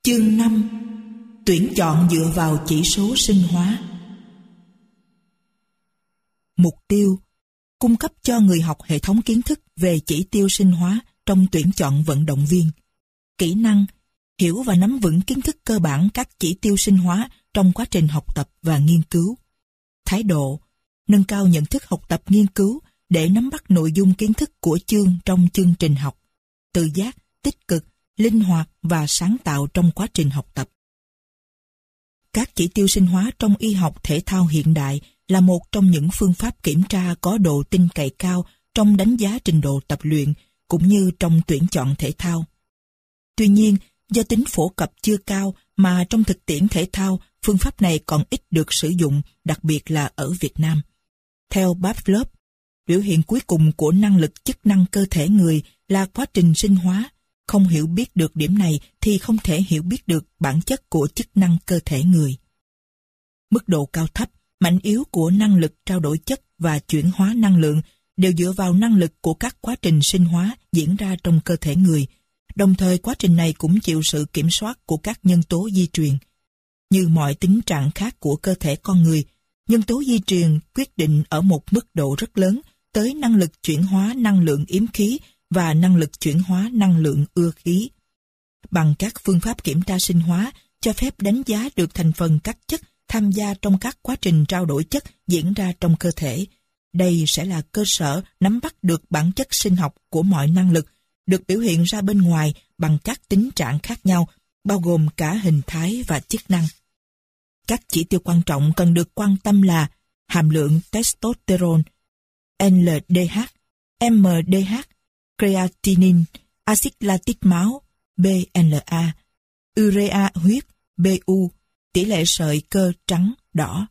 Chương 5. Tuyển chọn dựa vào chỉ số sinh hóa. Mục tiêu: cung cấp cho người học hệ thống kiến thức về chỉ tiêu sinh hóa trong tuyển chọn vận động viên. Kỹ năng: hiểu và nắm vững kiến thức cơ bản các chỉ tiêu sinh hóa trong quá trình học tập và nghiên cứu. Thái độ: nâng cao nhận thức học tập nghiên cứu để nắm bắt nội dung kiến thức của chương trong chương trình học. Tự giác, tích cực, linh hoạt và sáng tạo trong quá trình học tập. Các chỉ tiêu sinh hóa trong y học thể thao hiện đại là một trong những phương pháp kiểm tra có độ tin cậy cao trong đánh giá trình độ tập luyện cũng như trong tuyển chọn thể thao. Tuy nhiên, do tính phổ cập chưa cao mà trong thực tiễn thể thao, phương pháp này còn ít được sử dụng, đặc biệt là ở Việt Nam. Theo Pavlov, biểu hiện cuối cùng của năng lực chức năng cơ thể người là quá trình sinh hóa. Không hiểu biết được điểm này thì không thể hiểu biết được bản chất của chức năng cơ thể người. Mức độ cao thấp, mạnh yếu của năng lực trao đổi chất và chuyển hóa năng lượng đều dựa vào năng lực của các quá trình sinh hóa diễn ra trong cơ thể người. Đồng thời quá trình này cũng chịu sự kiểm soát của các nhân tố di truyền. Như mọi tính trạng khác của cơ thể con người, nhân tố di truyền quyết định ở một mức độ rất lớn tới năng lực chuyển hóa năng lượng yếm khí và năng lực chuyển hóa năng lượng ưa khí. Bằng các phương pháp kiểm tra sinh hóa cho phép đánh giá được thành phần các chất tham gia trong các quá trình trao đổi chất diễn ra trong cơ thể. Đây sẽ là cơ sở nắm bắt được bản chất sinh học của mọi năng lực, được biểu hiện ra bên ngoài bằng các tính trạng khác nhau, bao gồm cả hình thái và chức năng. Các chỉ tiêu quan trọng cần được quan tâm là hàm lượng testosterone, LDH, MDH, creatinine, axit lactic máu, BNA, urea huyết, BU, tỷ lệ sợi cơ trắng, đỏ.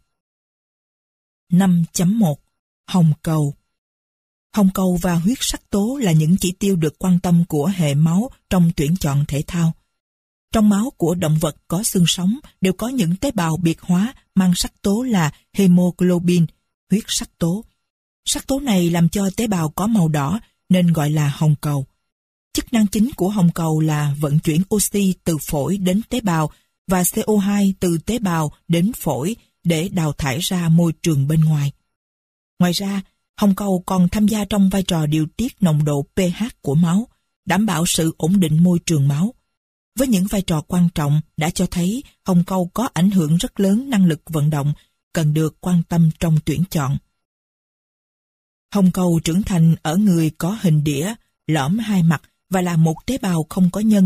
5.1. Hồng cầu. Hồng cầu và huyết sắc tố là những chỉ tiêu được quan tâm của hệ máu trong tuyển chọn thể thao. Trong máu của động vật có xương sống đều có những tế bào biệt hóa mang sắc tố là hemoglobin, huyết sắc tố. Sắc tố này làm cho tế bào có màu đỏ nên gọi là hồng cầu. Chức năng chính của hồng cầu là vận chuyển oxy từ phổi đến tế bào và CO2 từ tế bào đến phổi để đào thải ra môi trường bên ngoài. Ngoài ra, hồng cầu còn tham gia trong vai trò điều tiết nồng độ pH của máu, đảm bảo sự ổn định môi trường máu. Với những vai trò quan trọng đã cho thấy hồng cầu có ảnh hưởng rất lớn năng lực vận động, cần được quan tâm trong tuyển chọn. Hồng cầu trưởng thành ở người có hình đĩa, lõm hai mặt và là một tế bào không có nhân.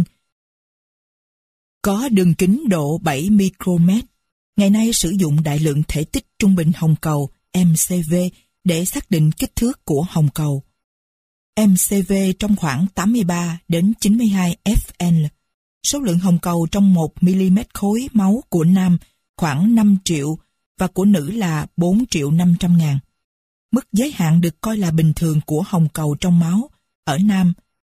Có đường kính độ 7 micromet. Ngày nay sử dụng đại lượng thể tích trung bình hồng cầu MCV để xác định kích thước của hồng cầu. MCV trong khoảng 83 đến 92 FN. Số lượng hồng cầu trong 1 mm khối máu của nam khoảng 5 triệu và của nữ là 4.500.000. Mức giới hạn được coi là bình thường của hồng cầu trong máu ở nam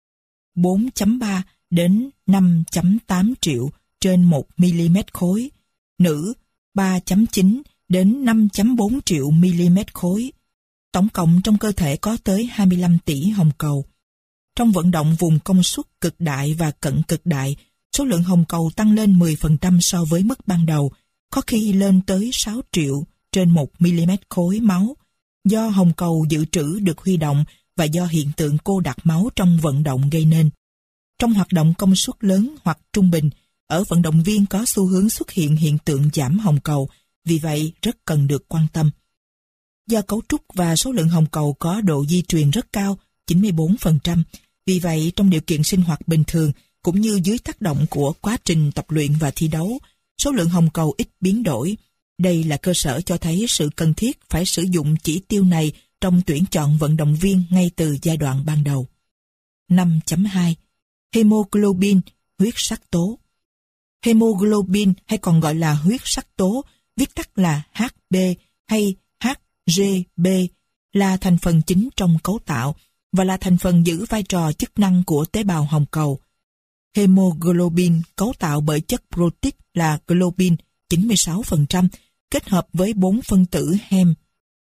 4.3 đến 5.8 triệu trên 1 mm khối, nữ 3.9 đến 5.4 triệu mm khối. Tổng cộng trong cơ thể có tới 25 tỷ hồng cầu. Trong vận động vùng công suất cực đại và cận cực đại, số lượng hồng cầu tăng lên 10% so với mức ban đầu, có khi lên tới 6 triệu trên 1 mm khối máu, do hồng cầu dự trữ được huy động và do hiện tượng cô đặc máu trong vận động gây nên. Trong hoạt động công suất lớn hoặc trung bình, ở vận động viên có xu hướng xuất hiện hiện tượng giảm hồng cầu, vì vậy rất cần được quan tâm. Do cấu trúc và số lượng hồng cầu có độ di truyền rất cao, 94%, vì vậy trong điều kiện sinh hoạt bình thường, cũng như dưới tác động của quá trình tập luyện và thi đấu, số lượng hồng cầu ít biến đổi. Đây là cơ sở cho thấy sự cần thiết phải sử dụng chỉ tiêu này trong tuyển chọn vận động viên ngay từ giai đoạn ban đầu. 5.2. Hemoglobin, huyết sắc tố. Hemoglobin hay còn gọi là huyết sắc tố, viết tắt là HB hay HGB, là thành phần chính trong cấu tạo và là thành phần giữ vai trò chức năng của tế bào hồng cầu. Hemoglobin cấu tạo bởi chất protein là globin 96%, kết hợp với 4 phân tử hem.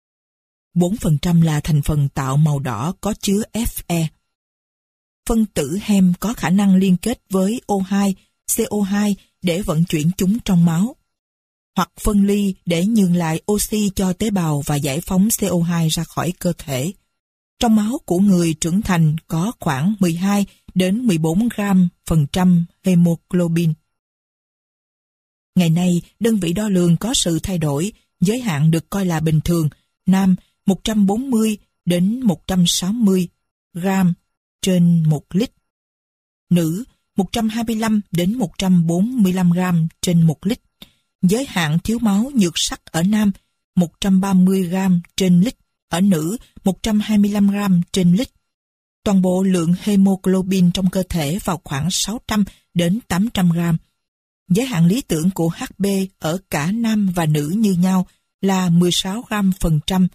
4% là thành phần tạo màu đỏ có chứa Fe. Phân tử hem có khả năng liên kết với O2, CO2 để vận chuyển chúng trong máu, hoặc phân ly để nhường lại oxy cho tế bào và giải phóng CO2 ra khỏi cơ thể. Trong máu của người trưởng thành có khoảng 12 đến 14 gram phần trăm hemoglobin. Ngày nay, đơn vị đo lường có sự thay đổi, giới hạn được coi là bình thường, nam 140 đến 160 gram trên 1 lít, nữ 125 đến 145 gram trên 1 lít. Giới hạn thiếu máu nhược sắc ở nam 130 gram trên lít, ở nữ 125 gram trên lít. Toàn bộ lượng hemoglobin trong cơ thể vào khoảng 600 đến 800 gram. Giới hạn lý tưởng của HB ở cả nam và nữ như nhau là 16 gram phần trăm,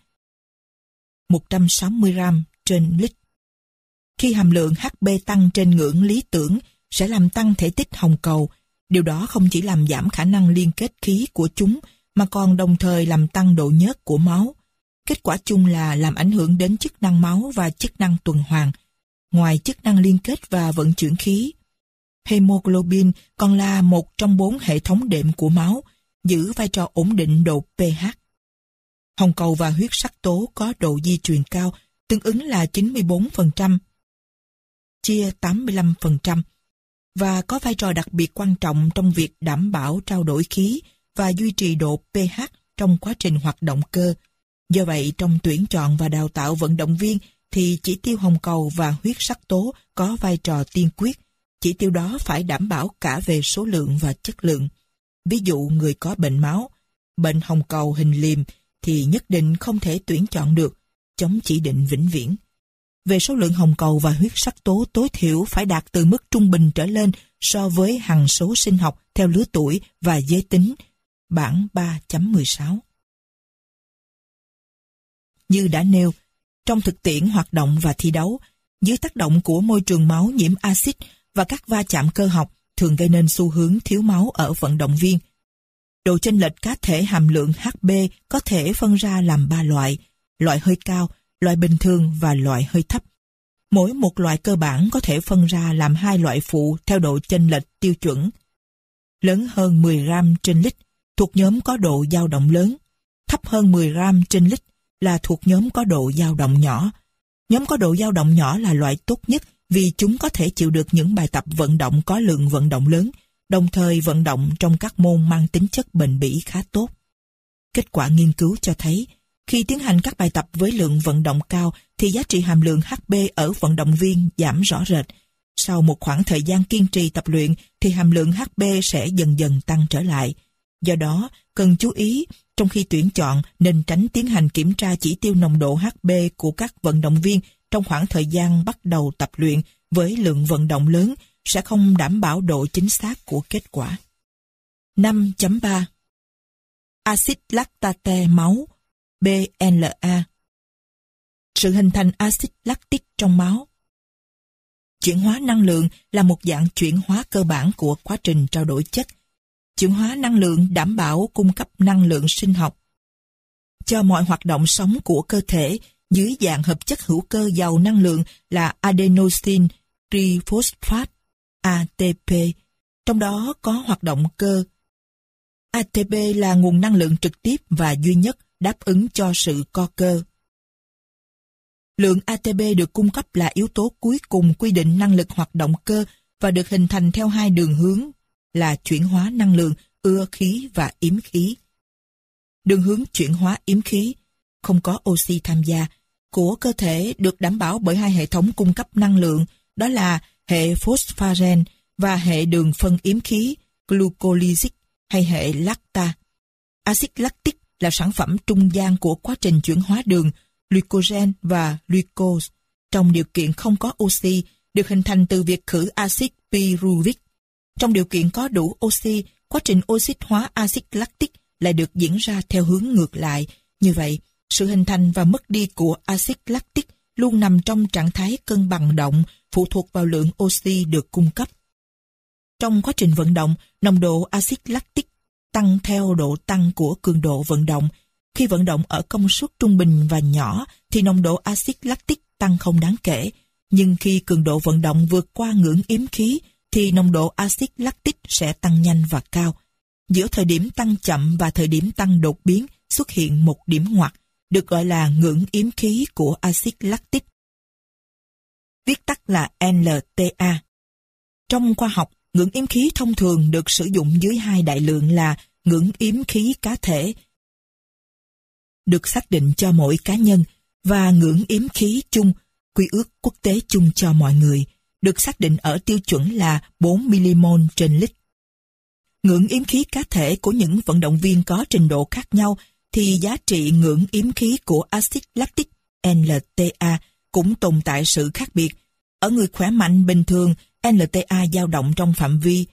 160 gram trên lít. Khi hàm lượng HB tăng trên ngưỡng lý tưởng sẽ làm tăng thể tích hồng cầu. Điều đó không chỉ làm giảm khả năng liên kết khí của chúng mà còn đồng thời làm tăng độ nhớt của máu. Kết quả chung là làm ảnh hưởng đến chức năng máu và chức năng tuần hoàn. Ngoài chức năng liên kết và vận chuyển khí, hemoglobin còn là một trong 4 hệ thống đệm của máu, giữ vai trò ổn định độ pH. Hồng cầu và huyết sắc tố có độ di truyền cao, tương ứng là 94%, chia 85%, và có vai trò đặc biệt quan trọng trong việc đảm bảo trao đổi khí và duy trì độ pH trong quá trình hoạt động cơ. Do vậy, trong tuyển chọn và đào tạo vận động viên thì chỉ tiêu hồng cầu và huyết sắc tố có vai trò tiên quyết. Chỉ tiêu đó phải đảm bảo cả về số lượng và chất lượng. Ví dụ người có bệnh máu, bệnh hồng cầu hình liềm thì nhất định không thể tuyển chọn được, chống chỉ định vĩnh viễn. Về số lượng hồng cầu và huyết sắc tố tối thiểu phải đạt từ mức trung bình trở lên so với hằng số sinh học theo lứa tuổi và giới tính. Bảng 3.16. Như đã nêu, trong thực tiễn hoạt động và thi đấu, dưới tác động của môi trường máu nhiễm axit và các va chạm cơ học thường gây nên xu hướng thiếu máu ở vận động viên. Độ chênh lệch cá thể hàm lượng HB có thể phân ra làm 3 loại: loại hơi cao, loại bình thường và loại hơi thấp. Mỗi một loại cơ bản có thể phân ra làm 2 loại phụ theo độ chênh lệch tiêu chuẩn. Lớn hơn 10 gram trên lít thuộc nhóm có độ dao động lớn, thấp hơn 10 gram trên lít là thuộc nhóm có độ dao động nhỏ. Nhóm có độ dao động nhỏ là loại tốt nhất vì chúng có thể chịu được những bài tập vận động có lượng vận động lớn, đồng thời vận động trong các môn mang tính chất bền bỉ khá tốt. Kết quả nghiên cứu cho thấy, khi tiến hành các bài tập với lượng vận động cao thì giá trị hàm lượng HB ở vận động viên giảm rõ rệt. Sau một khoảng thời gian kiên trì tập luyện thì hàm lượng HB sẽ dần dần tăng trở lại. Do đó, cần chú ý trong khi tuyển chọn nên tránh tiến hành kiểm tra chỉ tiêu nồng độ HB của các vận động viên trong khoảng thời gian bắt đầu tập luyện với lượng vận động lớn sẽ không đảm bảo độ chính xác của kết quả. 5.3 Axit lactate máu BLA. Sự hình thành axit lactic trong máu. Chuyển hóa năng lượng là một dạng chuyển hóa cơ bản của quá trình trao đổi chất. Chuyển hóa năng lượng đảm bảo cung cấp năng lượng sinh học cho mọi hoạt động sống của cơ thể dưới dạng hợp chất hữu cơ giàu năng lượng là adenosine triphosphate ATP, trong đó có hoạt động cơ. ATP là nguồn năng lượng trực tiếp và duy nhất đáp ứng cho sự co cơ. Lượng ATP được cung cấp là yếu tố cuối cùng quy định năng lực hoạt động cơ và được hình thành theo 2 đường hướng là chuyển hóa năng lượng ưa khí và yếm khí. Đường hướng chuyển hóa yếm khí, không có oxy tham gia, của cơ thể được đảm bảo bởi 2 hệ thống cung cấp năng lượng, đó là hệ phosphagen và hệ đường phân yếm khí glucolysic hay hệ lacta. Axit lactic là sản phẩm trung gian của quá trình chuyển hóa đường glycogen và glucose trong điều kiện không có oxy, được hình thành từ việc khử axit pyruvic. Trong điều kiện có đủ oxy, quá trình oxit hóa axit lactic lại được diễn ra theo hướng ngược lại. Như vậy, sự hình thành và mất đi của axit lactic luôn nằm trong trạng thái cân bằng động, phụ thuộc vào lượng oxy được cung cấp. Trong quá trình vận động, nồng độ axit lactic tăng theo độ tăng của cường độ vận động. Khi vận động ở công suất trung bình và nhỏ thì nồng độ axit lactic tăng không đáng kể, nhưng khi cường độ vận động vượt qua ngưỡng yếm khí thì nồng độ axit lactic sẽ tăng nhanh và cao. Giữa thời điểm tăng chậm và thời điểm tăng đột biến xuất hiện một điểm ngoặt, được gọi là ngưỡng yếm khí của axit lactic. Viết tắt là LTA. Trong khoa học, ngưỡng yếm khí thông thường được sử dụng dưới hai đại lượng là ngưỡng yếm khí cá thể, được xác định cho mỗi cá nhân, và ngưỡng yếm khí chung, quy ước quốc tế chung cho mọi người, được xác định ở tiêu chuẩn là 4 mmol trên lít. Ngưỡng yếm khí cá thể của những vận động viên có trình độ khác nhau thì giá trị ngưỡng yếm khí của axit lactic LTA cũng tồn tại sự khác biệt. Ở người khỏe mạnh bình thường, LTA dao động trong phạm vi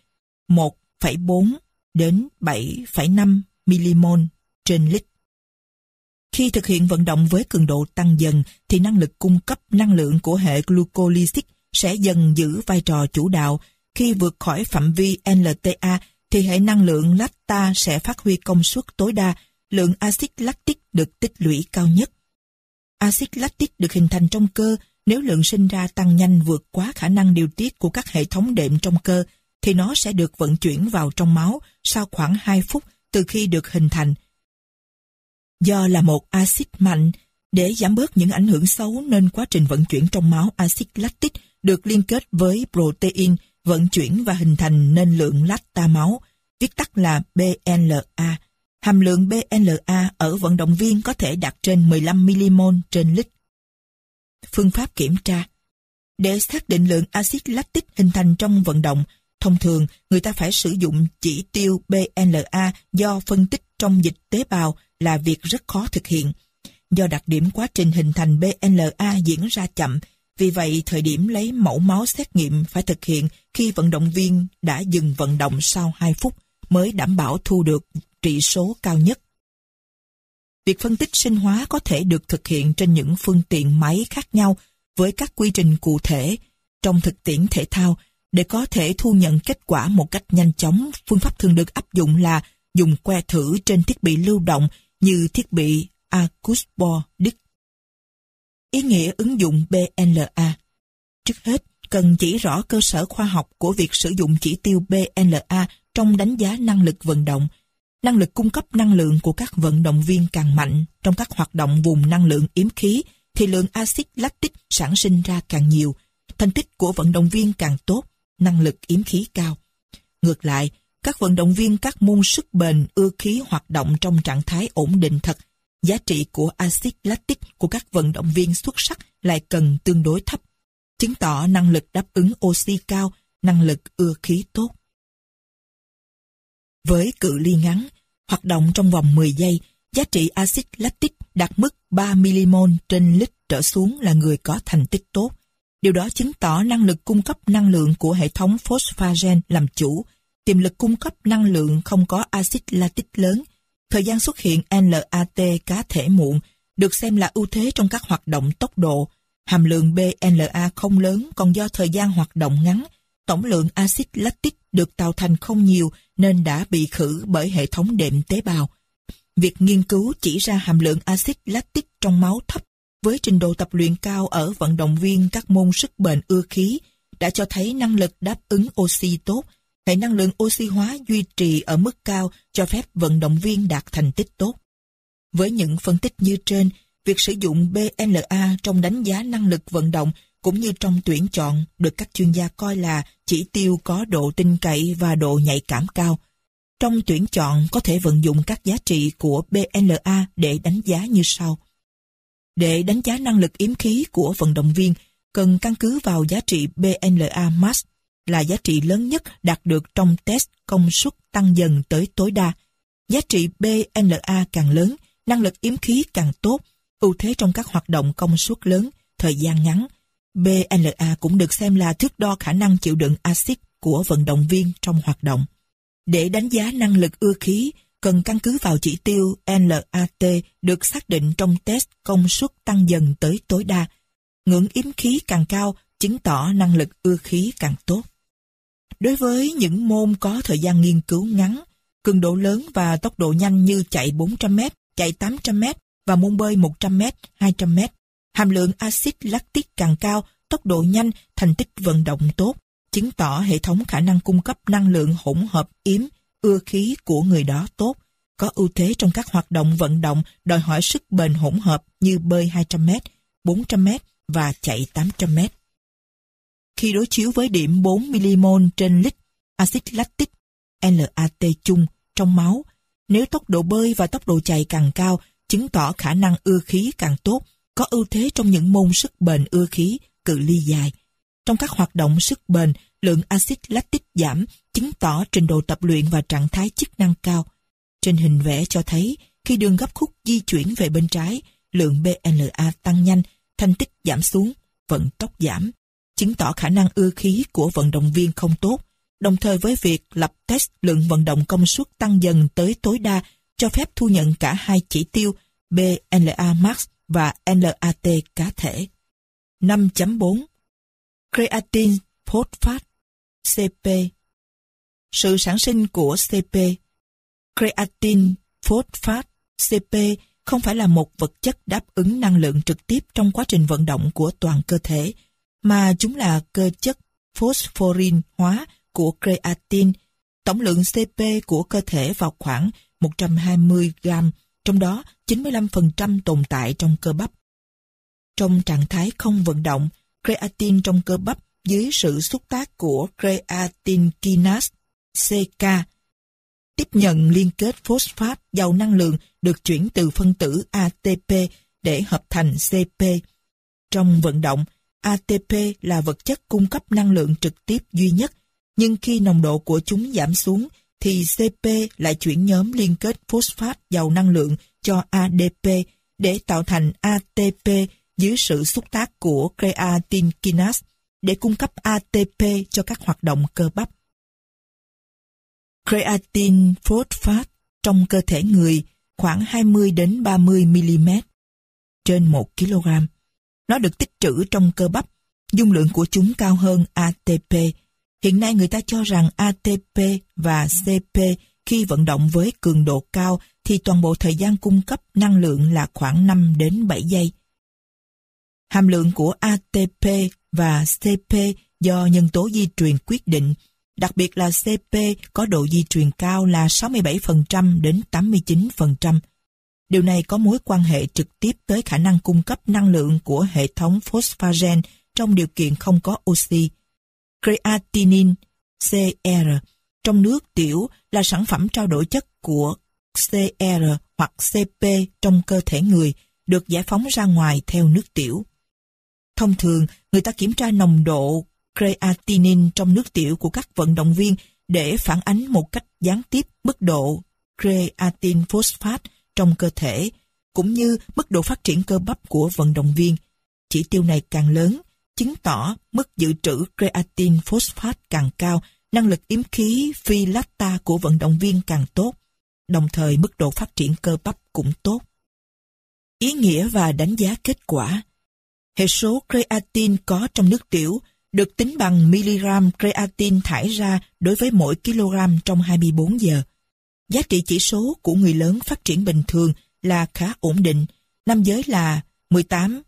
1,4 đến 7,5 mmol trên lít. Khi thực hiện vận động với cường độ tăng dần thì năng lực cung cấp năng lượng của hệ glucolytic sẽ dần giữ vai trò chủ đạo. Khi vượt khỏi phạm vi LTA thì hệ năng lượng lacta sẽ phát huy công suất tối đa, lượng axit lactic được tích lũy cao nhất. Axit lactic được hình thành trong cơ. Nếu lượng sinh ra tăng nhanh vượt quá khả năng điều tiết của các hệ thống đệm trong cơ, thì nó sẽ được vận chuyển vào trong máu sau khoảng 2 phút từ khi được hình thành. Do là một axit mạnh, để giảm bớt những ảnh hưởng xấu nên quá trình vận chuyển trong máu axit lactic được liên kết với protein, vận chuyển và hình thành nên lượng lacta máu, viết tắt là BLA. Hàm lượng BLA ở vận động viên có thể đạt trên 15 mmol trên lít. Phương pháp kiểm tra. Để xác định lượng axit lactic hình thành trong vận động, thông thường người ta phải sử dụng chỉ tiêu BLA do phân tích trong dịch tế bào là việc rất khó thực hiện. Do đặc điểm quá trình hình thành BLA diễn ra chậm, vì vậy thời điểm lấy mẫu máu xét nghiệm phải thực hiện khi vận động viên đã dừng vận động sau 2 phút mới đảm bảo thu được trị số cao nhất. Việc phân tích sinh hóa có thể được thực hiện trên những phương tiện máy khác nhau với các quy trình cụ thể. Trong thực tiễn thể thao, để có thể thu nhận kết quả một cách nhanh chóng, phương pháp thường được áp dụng là dùng que thử trên thiết bị lưu động như thiết bị Acusbor Dick. Ý nghĩa ứng dụng BLA. Trước hết, cần chỉ rõ cơ sở khoa học của việc sử dụng chỉ tiêu BLA trong đánh giá năng lực vận động. Năng lực cung cấp năng lượng của các vận động viên càng mạnh trong các hoạt động vùng năng lượng yếm khí thì lượng axit lactic sản sinh ra càng nhiều. Thành tích của vận động viên càng tốt, năng lực yếm khí cao. Ngược lại, các vận động viên các môn sức bền ưa khí hoạt động trong trạng thái ổn định thật, giá trị của axit lactic của các vận động viên xuất sắc lại cần tương đối thấp, chứng tỏ năng lực đáp ứng oxy cao, năng lực ưa khí tốt. Với cự ly ngắn, hoạt động trong vòng 10 giây, giá trị axit lactic đạt mức 3 mmol trên lít trở xuống là người có thành tích tốt. Điều đó chứng tỏ năng lực cung cấp năng lượng của hệ thống phosphagen làm chủ, tiềm lực cung cấp năng lượng không có axit lactic lớn. Thời gian xuất hiện LAT cá thể muộn được xem là ưu thế trong các hoạt động tốc độ. Hàm lượng BLA không lớn, còn do thời gian hoạt động ngắn, tổng lượng axit lactic được tạo thành không nhiều nên đã bị khử bởi hệ thống đệm tế bào. Việc nghiên cứu chỉ ra hàm lượng axit lactic trong máu thấp với trình độ tập luyện cao ở vận động viên các môn sức bền ưa khí đã cho thấy năng lực đáp ứng oxy tốt. Hệ năng lượng oxy hóa duy trì ở mức cao cho phép vận động viên đạt thành tích tốt. Với những phân tích như trên, việc sử dụng BLA trong đánh giá năng lực vận động cũng như trong tuyển chọn được các chuyên gia coi là chỉ tiêu có độ tin cậy và độ nhạy cảm cao. Trong tuyển chọn có thể vận dụng các giá trị của BLA để đánh giá như sau. Để đánh giá năng lực yếm khí của vận động viên, cần căn cứ vào giá trị BLA max, là giá trị lớn nhất đạt được trong test công suất tăng dần tới tối đa. Giá trị BLA càng lớn, năng lực yếm khí càng tốt, ưu thế trong các hoạt động công suất lớn, thời gian ngắn. BLA cũng được xem là thước đo khả năng chịu đựng axit của vận động viên trong hoạt động. Để đánh giá năng lực ưa khí, cần căn cứ vào chỉ tiêu LAT được xác định trong test công suất tăng dần tới tối đa. Ngưỡng yếm khí càng cao, chứng tỏ năng lực ưa khí càng tốt. Đối với những môn có thời gian nghiên cứu ngắn, cường độ lớn và tốc độ nhanh như chạy 400m, chạy 800m và môn bơi 100m, 200m, hàm lượng axit lactic càng cao, tốc độ nhanh, thành tích vận động tốt, chứng tỏ hệ thống khả năng cung cấp năng lượng hỗn hợp yếm, ưa khí của người đó tốt, có ưu thế trong các hoạt động vận động đòi hỏi sức bền hỗn hợp như bơi 200m, 400m và chạy 800m. Khi đối chiếu với điểm 4 mmol trên lít axit lactic LAT chung trong máu, nếu tốc độ bơi và tốc độ chạy càng cao, chứng tỏ khả năng ưa khí càng tốt, có ưu thế trong những môn sức bền ưa khí, cự ly dài. Trong các hoạt động sức bền, lượng axit lactic giảm, chứng tỏ trình độ tập luyện và trạng thái chức năng cao. Trên hình vẽ cho thấy, khi đường gấp khúc di chuyển về bên trái, lượng BLA tăng nhanh, thanh tích giảm xuống, vận tốc giảm, chứng tỏ khả năng ưa khí của vận động viên không tốt, đồng thời với việc lập test lượng vận động công suất tăng dần tới tối đa, cho phép thu nhận cả hai chỉ tiêu BLA max và LAT cá thể. 5.4 Creatine phosphate CP. Sự sản sinh của CP. Creatine phosphate CP không phải là một vật chất đáp ứng năng lượng trực tiếp trong quá trình vận động của toàn cơ thể, mà chúng là cơ chất phosphorin hóa của creatine. Tổng lượng CP của cơ thể vào khoảng 120 gram, trong đó 95% tồn tại trong cơ bắp. Trong trạng thái không vận động, creatine trong cơ bắp dưới sự xúc tác của creatine kinase CK tiếp nhận liên kết phosphate giàu năng lượng được chuyển từ phân tử ATP để hợp thành CP. Trong vận động, ATP là vật chất cung cấp năng lượng trực tiếp duy nhất, nhưng khi nồng độ của chúng giảm xuống, thì CP lại chuyển nhóm liên kết phosphate giàu năng lượng cho ADP để tạo thành ATP dưới sự xúc tác của creatine kinase để cung cấp ATP cho các hoạt động cơ bắp. Creatine phosphate trong cơ thể người khoảng 20 đến 30 mm trên 1 kg. Nó được tích trữ trong cơ bắp, dung lượng của chúng cao hơn ATP. Hiện nay người ta cho rằng ATP và CP khi vận động với cường độ cao thì toàn bộ thời gian cung cấp năng lượng là khoảng 5 đến 7 giây. Hàm lượng của ATP và CP do nhân tố di truyền quyết định, đặc biệt là CP có độ di truyền cao là 67% đến 89%. Điều này có mối quan hệ trực tiếp tới khả năng cung cấp năng lượng của hệ thống phosphagen trong điều kiện không có oxy. Creatinine, CR, trong nước tiểu là sản phẩm trao đổi chất của CR hoặc CP trong cơ thể người, được giải phóng ra ngoài theo nước tiểu. Thông thường, người ta kiểm tra nồng độ creatinine trong nước tiểu của các vận động viên để phản ánh một cách gián tiếp mức độ creatine phosphate trong cơ thể, cũng như mức độ phát triển cơ bắp của vận động viên. Chỉ tiêu này càng lớn, chứng tỏ mức dự trữ creatine phosphate càng cao, năng lực yếm khí phi lacta của vận động viên càng tốt, đồng thời mức độ phát triển cơ bắp cũng tốt. Ý nghĩa và đánh giá kết quả. Hệ số creatine có trong nước tiểu được tính bằng miligram creatine thải ra đối với mỗi kg trong 24 giờ. Giá trị chỉ số của người lớn phát triển bình thường là khá ổn định, nam giới là 18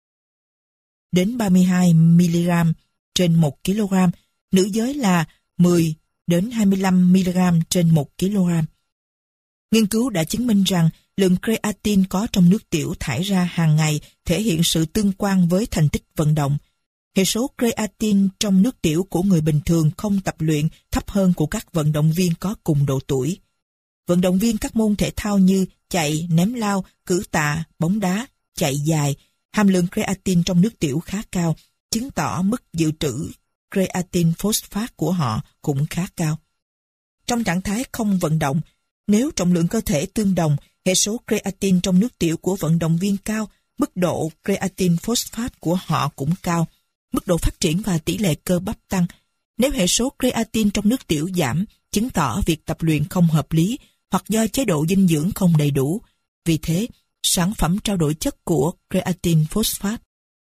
đến 32 mg trên 1 kg, nữ giới là 10 đến 25 mg trên 1 kg. Nghiên cứu đã chứng minh rằng lượng creatine có trong nước tiểu thải ra hàng ngày thể hiện sự tương quan với thành tích vận động. Hệ số creatine trong nước tiểu của người bình thường không tập luyện thấp hơn của các vận động viên có cùng độ tuổi. Vận động viên các môn thể thao như chạy, ném lao, cử tạ, bóng đá, chạy dài, hàm lượng creatine trong nước tiểu khá cao, chứng tỏ mức dự trữ creatine phosphate của họ cũng khá cao. Trong trạng thái không vận động, nếu trọng lượng cơ thể tương đồng, hệ số creatine trong nước tiểu của vận động viên cao, mức độ creatine phosphate của họ cũng cao, mức độ phát triển và tỷ lệ cơ bắp tăng. Nếu hệ số creatine trong nước tiểu giảm, chứng tỏ việc tập luyện không hợp lý hoặc do chế độ dinh dưỡng không đầy đủ. Vì thế, sản phẩm trao đổi chất của creatine phosphate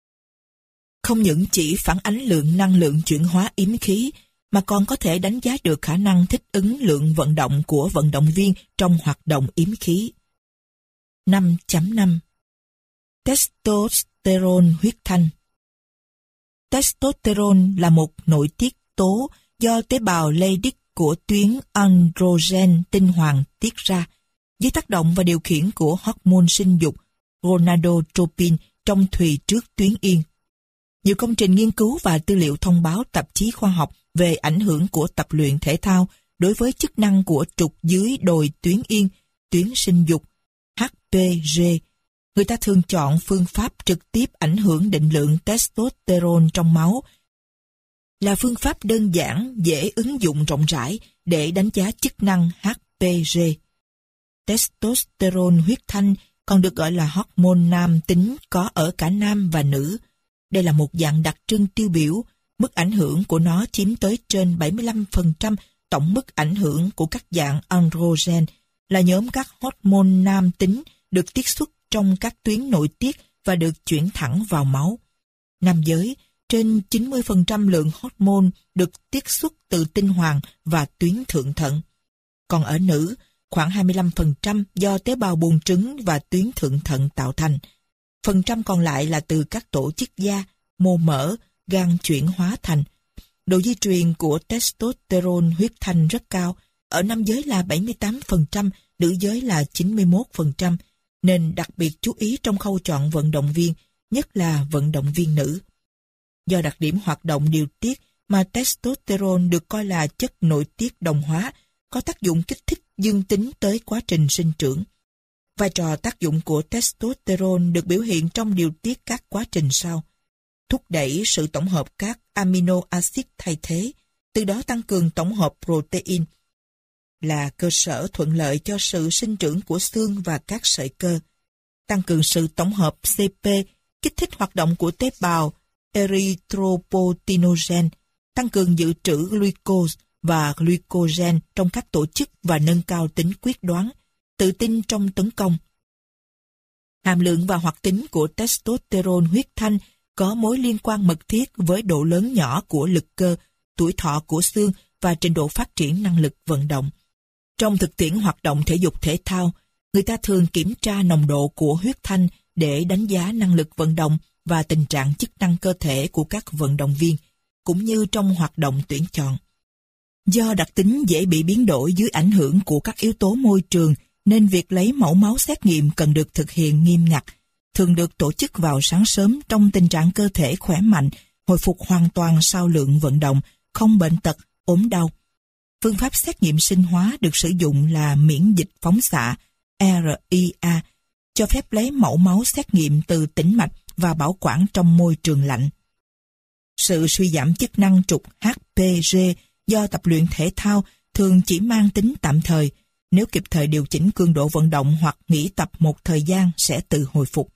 không những chỉ phản ánh lượng năng lượng chuyển hóa yếm khí, mà còn có thể đánh giá được khả năng thích ứng lượng vận động của vận động viên trong hoạt động yếm khí. 5.5 Testosterone huyết thanh. Testosterone là một nội tiết tố do tế bào Leydig của tuyến androgen tinh hoàng tiết ra, dưới tác động và điều khiển của hormone sinh dục gonadotropin trong thùy trước tuyến yên. Nhiều công trình nghiên cứu và tư liệu thông báo tạp chí khoa học về ảnh hưởng của tập luyện thể thao đối với chức năng của trục dưới đồi tuyến yên, tuyến sinh dục, HPG. Người ta thường chọn phương pháp trực tiếp ảnh hưởng định lượng testosterone trong máu, là phương pháp đơn giản, dễ ứng dụng rộng rãi để đánh giá chức năng HPG. Testosterone huyết thanh còn được gọi là hormone nam tính có ở cả nam và nữ. Đây là một dạng đặc trưng tiêu biểu, mức ảnh hưởng của nó chiếm tới trên 75% tổng mức ảnh hưởng của các dạng androgen, là nhóm các hormone nam tính được tiết xuất trong các tuyến nội tiết và được chuyển thẳng vào máu. Nam giới, trên 90% lượng hormone được tiết xuất từ tinh hoàng và tuyến thượng thận. Còn ở nữ, khoảng 25% do tế bào buồng trứng và tuyến thượng thận tạo thành. Phần trăm còn lại là từ các tổ chức da, mô mỡ, gan chuyển hóa thành. Độ di truyền của testosterone huyết thanh rất cao, ở nam giới là 78%, nữ giới là 91%, nên đặc biệt chú ý trong khâu chọn vận động viên, nhất là vận động viên nữ. Do đặc điểm hoạt động điều tiết mà testosterone được coi là chất nội tiết đồng hóa, có tác dụng kích thích dương tính tới quá trình sinh trưởng. Vai trò tác dụng của testosterone được biểu hiện trong điều tiết các quá trình sau: thúc đẩy sự tổng hợp các amino acid thay thế, từ đó tăng cường tổng hợp protein, là cơ sở thuận lợi cho sự sinh trưởng của xương và các sợi cơ, tăng cường sự tổng hợp CP, kích thích hoạt động của tế bào erythropoietinogen, tăng cường dự trữ glucose và glycogen trong các tổ chức và nâng cao tính quyết đoán, tự tin trong tấn công. Hàm lượng và hoạt tính của testosterone huyết thanh có mối liên quan mật thiết với độ lớn nhỏ của lực cơ, tuổi thọ của xương và trình độ phát triển năng lực vận động. Trong thực tiễn hoạt động thể dục thể thao, người ta thường kiểm tra nồng độ của huyết thanh để đánh giá năng lực vận động và tình trạng chức năng cơ thể của các vận động viên, cũng như trong hoạt động tuyển chọn. Do đặc tính dễ bị biến đổi dưới ảnh hưởng của các yếu tố môi trường, nên việc lấy mẫu máu xét nghiệm cần được thực hiện nghiêm ngặt, thường được tổ chức vào sáng sớm trong tình trạng cơ thể khỏe mạnh, hồi phục hoàn toàn sau lượng vận động, không bệnh tật, ốm đau. Phương pháp xét nghiệm sinh hóa được sử dụng là miễn dịch phóng xạ, RIA, cho phép lấy mẫu máu xét nghiệm từ tĩnh mạch và bảo quản trong môi trường lạnh. Sự suy giảm chức năng trục HPG do tập luyện thể thao thường chỉ mang tính tạm thời, nếu kịp thời điều chỉnh cường độ vận động hoặc nghỉ tập một thời gian sẽ tự hồi phục.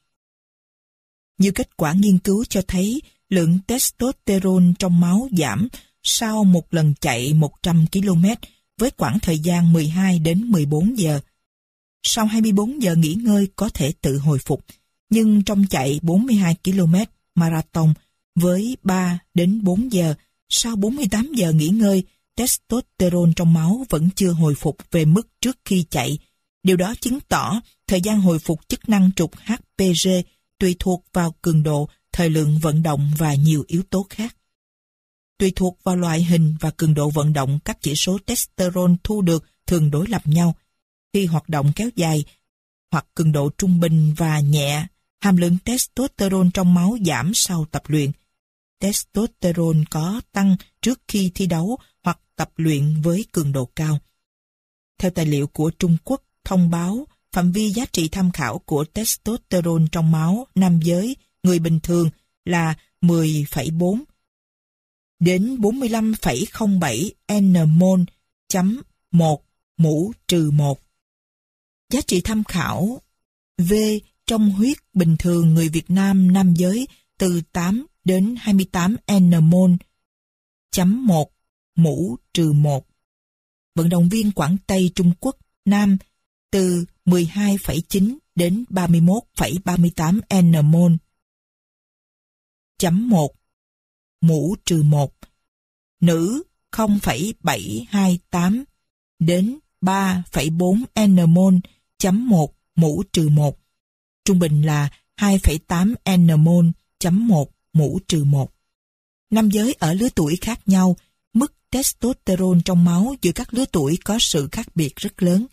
Nhiều kết quả nghiên cứu cho thấy lượng testosterone trong máu giảm sau một lần chạy 100 km với quãng thời gian 12 đến 14 giờ. Sau 24 giờ nghỉ ngơi có thể tự hồi phục, nhưng trong chạy 42 km marathon với 3 đến 4 giờ, sau 48 giờ nghỉ ngơi, testosterone trong máu vẫn chưa hồi phục về mức trước khi chạy. Điều đó chứng tỏ thời gian hồi phục chức năng trục HPG tùy thuộc vào cường độ, thời lượng vận động và nhiều yếu tố khác. Tùy thuộc vào loại hình và cường độ vận động, các chỉ số testosterone thu được thường đối lập nhau. Khi hoạt động kéo dài hoặc cường độ trung bình và nhẹ, hàm lượng testosterone trong máu giảm sau tập luyện. Testosterone có tăng trước khi thi đấu hoặc tập luyện với cường độ cao. Theo tài liệu của Trung Quốc thông báo, phạm vi giá trị tham khảo của testosterone trong máu nam giới người bình thường là 10,4 đến 45,07 nmol/1 Giá trị tham khảo V trong huyết bình thường người Việt Nam nam giới từ 8 đến 28 nmol/1 Vận động viên Quảng Tây Trung Quốc nam từ 12,9 đến 31,38 nmol/1 Nữ 0,728 đến 3,4 nmol/1 Trung bình là 2,8 nmol/1 Nam giới ở lứa tuổi khác nhau, mức testosterone trong máu giữa các lứa tuổi có sự khác biệt rất lớn.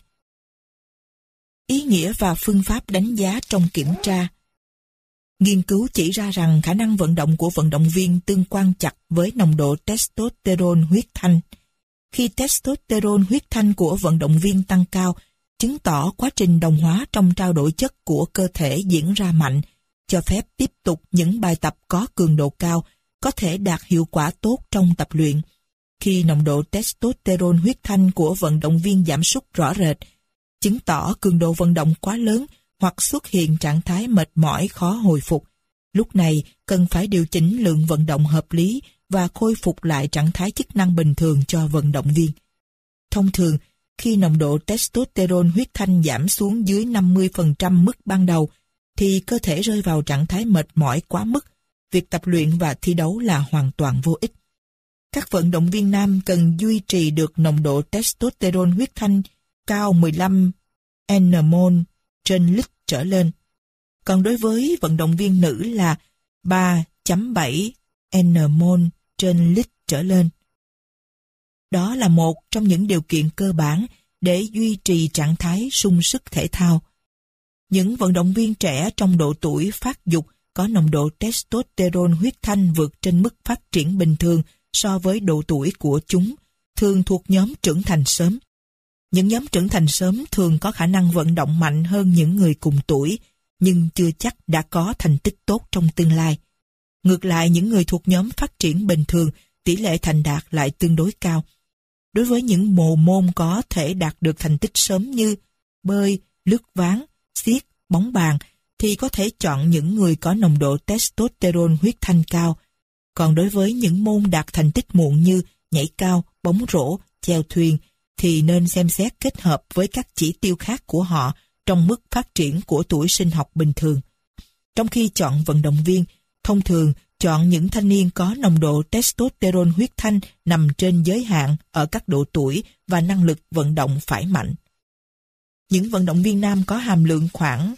Ý nghĩa và phương pháp đánh giá trong kiểm tra. Nghiên cứu chỉ ra rằng khả năng vận động của vận động viên tương quan chặt với nồng độ testosterone huyết thanh. Khi testosterone huyết thanh của vận động viên tăng cao, chứng tỏ quá trình đồng hóa trong trao đổi chất của cơ thể diễn ra mạnh, cho phép tiếp tục những bài tập có cường độ cao, có thể đạt hiệu quả tốt trong tập luyện. Khi nồng độ testosterone huyết thanh của vận động viên giảm sút rõ rệt, chứng tỏ cường độ vận động quá lớn hoặc xuất hiện trạng thái mệt mỏi khó hồi phục. Lúc này cần phải điều chỉnh lượng vận động hợp lý và khôi phục lại trạng thái chức năng bình thường cho vận động viên. Thông thường, khi nồng độ testosterone huyết thanh giảm xuống dưới 50% mức ban đầu, thì cơ thể rơi vào trạng thái mệt mỏi quá mức. Việc tập luyện và thi đấu là hoàn toàn vô ích. Các vận động viên nam cần duy trì được nồng độ testosterone huyết thanh cao 15 nmol trên lít trở lên. Còn đối với vận động viên nữ là 3,7 nmol trên lít trở lên. Đó là một trong những điều kiện cơ bản để duy trì trạng thái sung sức thể thao. Những vận động viên trẻ trong độ tuổi phát dục có nồng độ testosterone huyết thanh vượt trên mức phát triển bình thường so với độ tuổi của chúng, thường thuộc nhóm trưởng thành sớm. Những nhóm trưởng thành sớm thường có khả năng vận động mạnh hơn những người cùng tuổi, nhưng chưa chắc đã có thành tích tốt trong tương lai. Ngược lại, những người thuộc nhóm phát triển bình thường, tỷ lệ thành đạt lại tương đối cao. Đối với những bộ môn có thể đạt được thành tích sớm như bơi, lướt ván, xiếc, bóng bàn, thì có thể chọn những người có nồng độ testosterone huyết thanh cao. Còn đối với những môn đạt thành tích muộn như nhảy cao, bóng rổ, chèo thuyền, thì nên xem xét kết hợp với các chỉ tiêu khác của họ trong mức phát triển của tuổi sinh học bình thường. Trong khi chọn vận động viên, thông thường chọn những thanh niên có nồng độ testosterone huyết thanh nằm trên giới hạn ở các độ tuổi và năng lực vận động phải mạnh. Những vận động viên nam có hàm lượng khoảng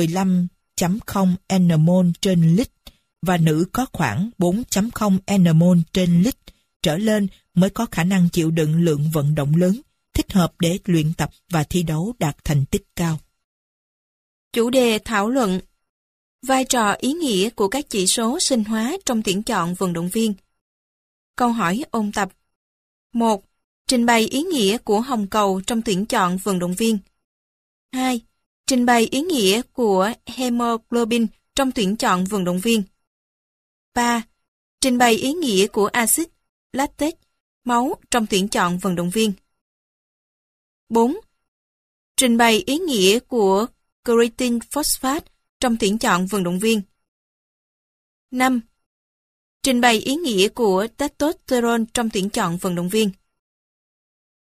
15,0 nmol trên lít và nữ có khoảng 4,0 nmol trên lít trở lên mới có khả năng chịu đựng lượng vận động lớn, thích hợp để luyện tập và thi đấu đạt thành tích cao. Chủ đề thảo luận: vai trò ý nghĩa của các chỉ số sinh hóa trong tuyển chọn vận động viên. Câu hỏi ôn tập. 1. Trình bày ý nghĩa của hồng cầu trong tuyển chọn vận động viên. 2. Trình bày ý nghĩa của hemoglobin trong tuyển chọn vận động viên. 3. Trình bày ý nghĩa của axit lactate, máu trong tuyển chọn vận động viên. 4. Trình bày ý nghĩa của creatine phosphate trong tuyển chọn vận động viên. 5. Trình bày ý nghĩa của testosterone trong tuyển chọn vận động viên.